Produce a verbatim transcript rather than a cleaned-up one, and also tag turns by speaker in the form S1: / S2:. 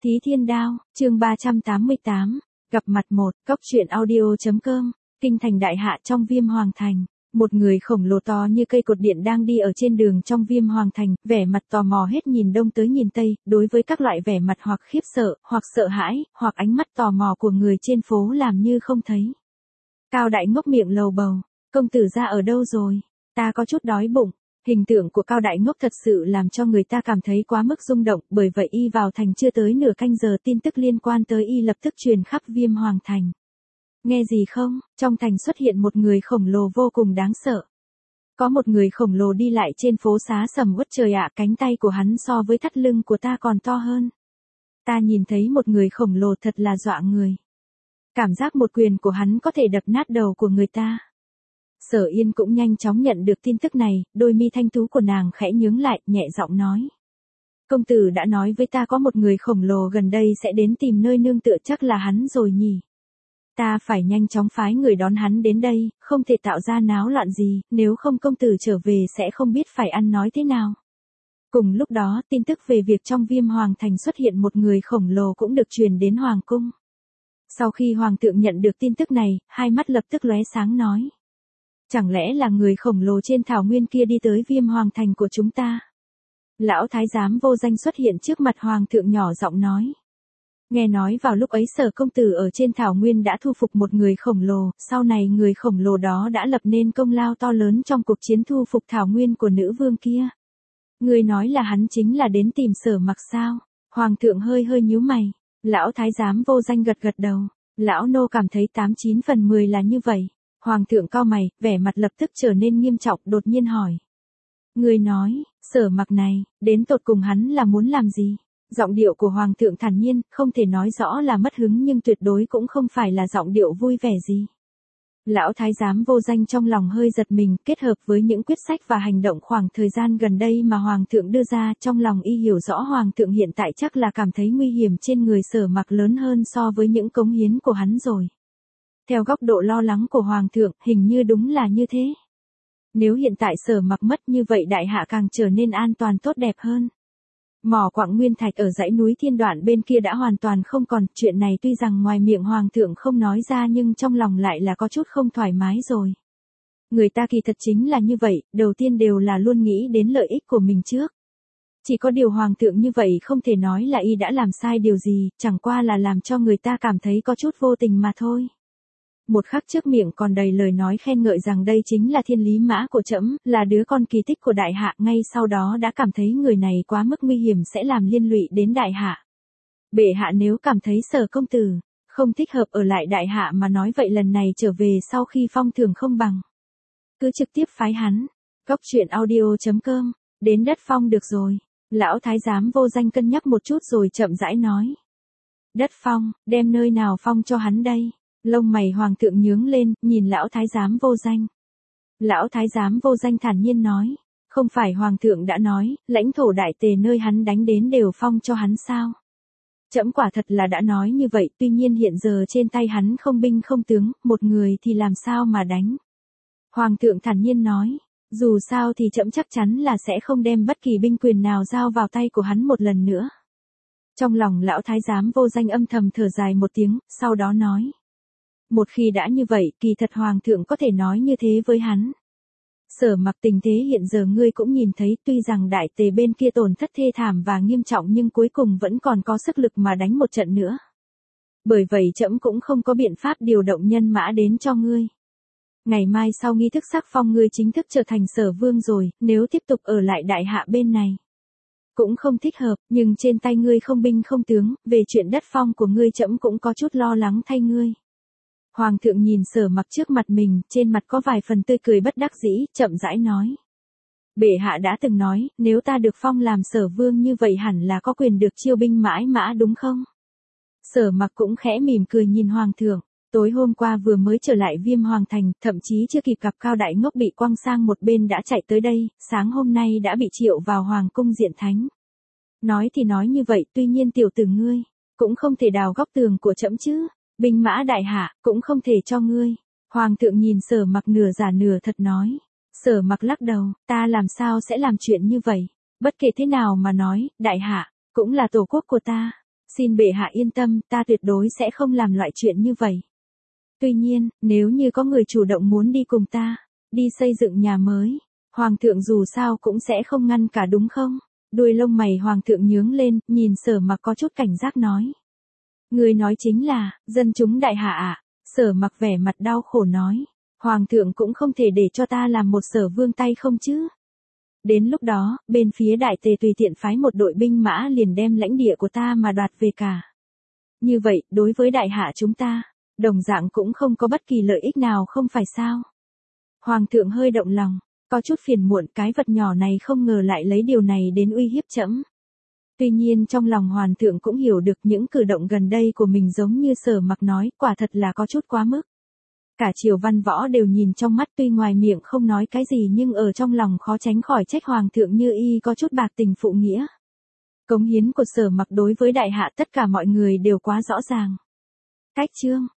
S1: Thí Thiên Đao, chương ba trăm tám mươi tám, gặp mặt một, cốc truyện audio.com, kinh thành đại hạ trong Viêm Hoàng Thành. Một người khổng lồ to như cây cột điện đang đi ở trên đường trong Viêm Hoàng Thành, vẻ mặt tò mò hết nhìn đông tới nhìn tây, đối với các loại vẻ mặt hoặc khiếp sợ, hoặc sợ hãi, hoặc ánh mắt tò mò của người trên phố làm như không thấy. Cao Đại Ngốc miệng lầu bầu, công tử ra ở đâu rồi? Ta có chút đói bụng. Hình tượng của Cao Đại Ngốc thật sự làm cho người ta cảm thấy quá mức rung động, bởi vậy y vào thành chưa tới nửa canh giờ tin tức liên quan tới y lập tức truyền khắp Viêm Hoàng Thành. Nghe gì không, trong thành xuất hiện một người khổng lồ vô cùng đáng sợ. Có một người khổng lồ đi lại trên phố xá sầm uất trời ạ, cánh tay của hắn so với thắt lưng của ta còn to hơn. Ta nhìn thấy một người khổng lồ thật là dọa người. Cảm giác một quyền của hắn có thể đập nát đầu của người ta. Sở Yên cũng nhanh chóng nhận được tin tức này, đôi mi thanh tú của nàng khẽ nhướng lại, nhẹ giọng nói. Công tử đã nói với ta có một người khổng lồ gần đây sẽ đến tìm nơi nương tựa, chắc là hắn rồi nhỉ. Ta phải nhanh chóng phái người đón hắn đến đây, không thể tạo ra náo loạn gì, nếu không công tử trở về sẽ không biết phải ăn nói thế nào. Cùng lúc đó, tin tức về việc trong Viêm Hoàng Thành xuất hiện một người khổng lồ cũng được truyền đến Hoàng cung. Sau khi Hoàng thượng nhận được tin tức này, hai mắt lập tức lóe sáng nói. Chẳng lẽ là người khổng lồ trên thảo nguyên kia đi tới Viêm Hoàng Thành của chúng ta? Lão thái giám vô danh xuất hiện trước mặt Hoàng thượng nhỏ giọng nói. Nghe nói vào lúc ấy Sở công tử ở trên thảo nguyên đã thu phục một người khổng lồ, sau này người khổng lồ đó đã lập nên công lao to lớn trong cuộc chiến thu phục thảo nguyên của nữ vương kia. Người nói là hắn chính là đến tìm Sở Mặc sao? Hoàng thượng hơi hơi nhíu mày. Lão thái giám vô danh gật gật đầu. Lão nô cảm thấy tám chín phần mười là như vậy. Hoàng thượng cau mày, vẻ mặt lập tức trở nên nghiêm trọng, đột nhiên hỏi. Người nói, Sở Mặc này, đến tột cùng hắn là muốn làm gì? Giọng điệu của Hoàng thượng thản nhiên, không thể nói rõ là mất hứng nhưng tuyệt đối cũng không phải là giọng điệu vui vẻ gì. Lão thái giám vô danh trong lòng hơi giật mình, kết hợp với những quyết sách và hành động khoảng thời gian gần đây mà Hoàng thượng đưa ra, trong lòng y hiểu rõ Hoàng thượng hiện tại chắc là cảm thấy nguy hiểm trên người Sở Mặc lớn hơn so với những cống hiến của hắn rồi. Theo góc độ lo lắng của Hoàng thượng, hình như đúng là như thế. Nếu hiện tại Sở Mặc mất như vậy đại hạ càng trở nên an toàn tốt đẹp hơn. Mỏ quặng nguyên thạch ở dãy núi Thiên Đoạn bên kia đã hoàn toàn không còn, chuyện này tuy rằng ngoài miệng Hoàng thượng không nói ra nhưng trong lòng lại là có chút không thoải mái rồi. Người ta kỳ thật chính là như vậy, đầu tiên đều là luôn nghĩ đến lợi ích của mình trước. Chỉ có điều Hoàng thượng như vậy không thể nói là y đã làm sai điều gì, chẳng qua là làm cho người ta cảm thấy có chút vô tình mà thôi. Một khắc trước miệng còn đầy lời nói khen ngợi rằng đây chính là thiên lý mã của trẫm, là đứa con kỳ tích của đại hạ, ngay sau đó đã cảm thấy người này quá mức nguy hiểm sẽ làm liên lụy đến đại hạ. Bệ hạ nếu cảm thấy Sở công tử không thích hợp ở lại đại hạ mà nói vậy lần này trở về sau khi phong thưởng không bằng, cứ trực tiếp phái hắn. Cốc truyện audio.com, đến đất phong được rồi. Lão thái giám vô danh cân nhắc một chút rồi chậm rãi nói. Đất phong, đem nơi nào phong cho hắn đây? Lông mày Hoàng thượng nhướng lên, nhìn lão thái giám vô danh. Lão thái giám vô danh thản nhiên nói, không phải Hoàng thượng đã nói, lãnh thổ đại tề nơi hắn đánh đến đều phong cho hắn sao? Trẫm quả thật là đã nói như vậy, tuy nhiên hiện giờ trên tay hắn không binh không tướng, một người thì làm sao mà đánh? Hoàng thượng thản nhiên nói, dù sao thì trẫm chắc chắn là sẽ không đem bất kỳ binh quyền nào giao vào tay của hắn một lần nữa. Trong lòng lão thái giám vô danh âm thầm thở dài một tiếng, sau đó nói. Một khi đã như vậy, kỳ thật Hoàng thượng có thể nói như thế với hắn. Sở Mặc, tình thế hiện giờ ngươi cũng nhìn thấy, tuy rằng đại tề bên kia tổn thất thê thảm và nghiêm trọng nhưng cuối cùng vẫn còn có sức lực mà đánh một trận nữa. Bởi vậy trẫm cũng không có biện pháp điều động nhân mã đến cho ngươi. Ngày mai sau nghi thức sắc phong ngươi chính thức trở thành Sở vương rồi, nếu tiếp tục ở lại đại hạ bên này cũng không thích hợp, nhưng trên tay ngươi không binh không tướng, về chuyện đất phong của ngươi trẫm cũng có chút lo lắng thay ngươi. Hoàng thượng nhìn Sở Mặc trước mặt mình, trên mặt có vài phần tươi cười bất đắc dĩ, chậm rãi nói. Bệ hạ đã từng nói, nếu ta được phong làm Sở vương như vậy hẳn là có quyền được chiêu binh mãi mã đúng không? Sở Mặc cũng khẽ mỉm cười nhìn Hoàng thượng, tối hôm qua vừa mới trở lại Viêm Hoàng Thành, thậm chí chưa kịp gặp Cao Đại Ngốc bị quăng sang một bên đã chạy tới đây, sáng hôm nay đã bị triệu vào Hoàng cung diện thánh. Nói thì nói như vậy, tuy nhiên tiểu tử ngươi cũng không thể đào góc tường của trẫm chứ. Binh mã đại hạ, cũng không thể cho ngươi. Hoàng thượng nhìn Sở Mặc nửa giả nửa thật nói. Sở Mặc lắc đầu, ta làm sao sẽ làm chuyện như vậy? Bất kể thế nào mà nói, đại hạ cũng là tổ quốc của ta. Xin bệ hạ yên tâm, ta tuyệt đối sẽ không làm loại chuyện như vậy. Tuy nhiên, nếu như có người chủ động muốn đi cùng ta, đi xây dựng nhà mới, Hoàng thượng dù sao cũng sẽ không ngăn cả đúng không? Đuôi lông mày Hoàng thượng nhướng lên, nhìn Sở Mặc có chút cảnh giác nói. Người nói chính là, dân chúng đại hạ ạ. Sở Mặc vẻ mặt đau khổ nói. Hoàng thượng cũng không thể để cho ta làm một Sở vương tay không chứ. Đến lúc đó, bên phía đại tề tùy tiện phái một đội binh mã liền đem lãnh địa của ta mà đoạt về cả. Như vậy, đối với đại hạ chúng ta, đồng dạng cũng không có bất kỳ lợi ích nào không phải sao. Hoàng thượng hơi động lòng, có chút phiền muộn, cái vật nhỏ này không ngờ lại lấy điều này đến uy hiếp trẫm. Tuy nhiên trong lòng Hoàng thượng cũng hiểu được những cử động gần đây của mình giống như Sở Mặc nói, quả thật là có chút quá mức. Cả triều văn võ đều nhìn trong mắt, tuy ngoài miệng không nói cái gì nhưng ở trong lòng khó tránh khỏi trách Hoàng thượng như y có chút bạc tình phụ nghĩa. Cống hiến của Sở Mặc đối với đại hạ tất cả mọi người đều quá rõ ràng. Cách chương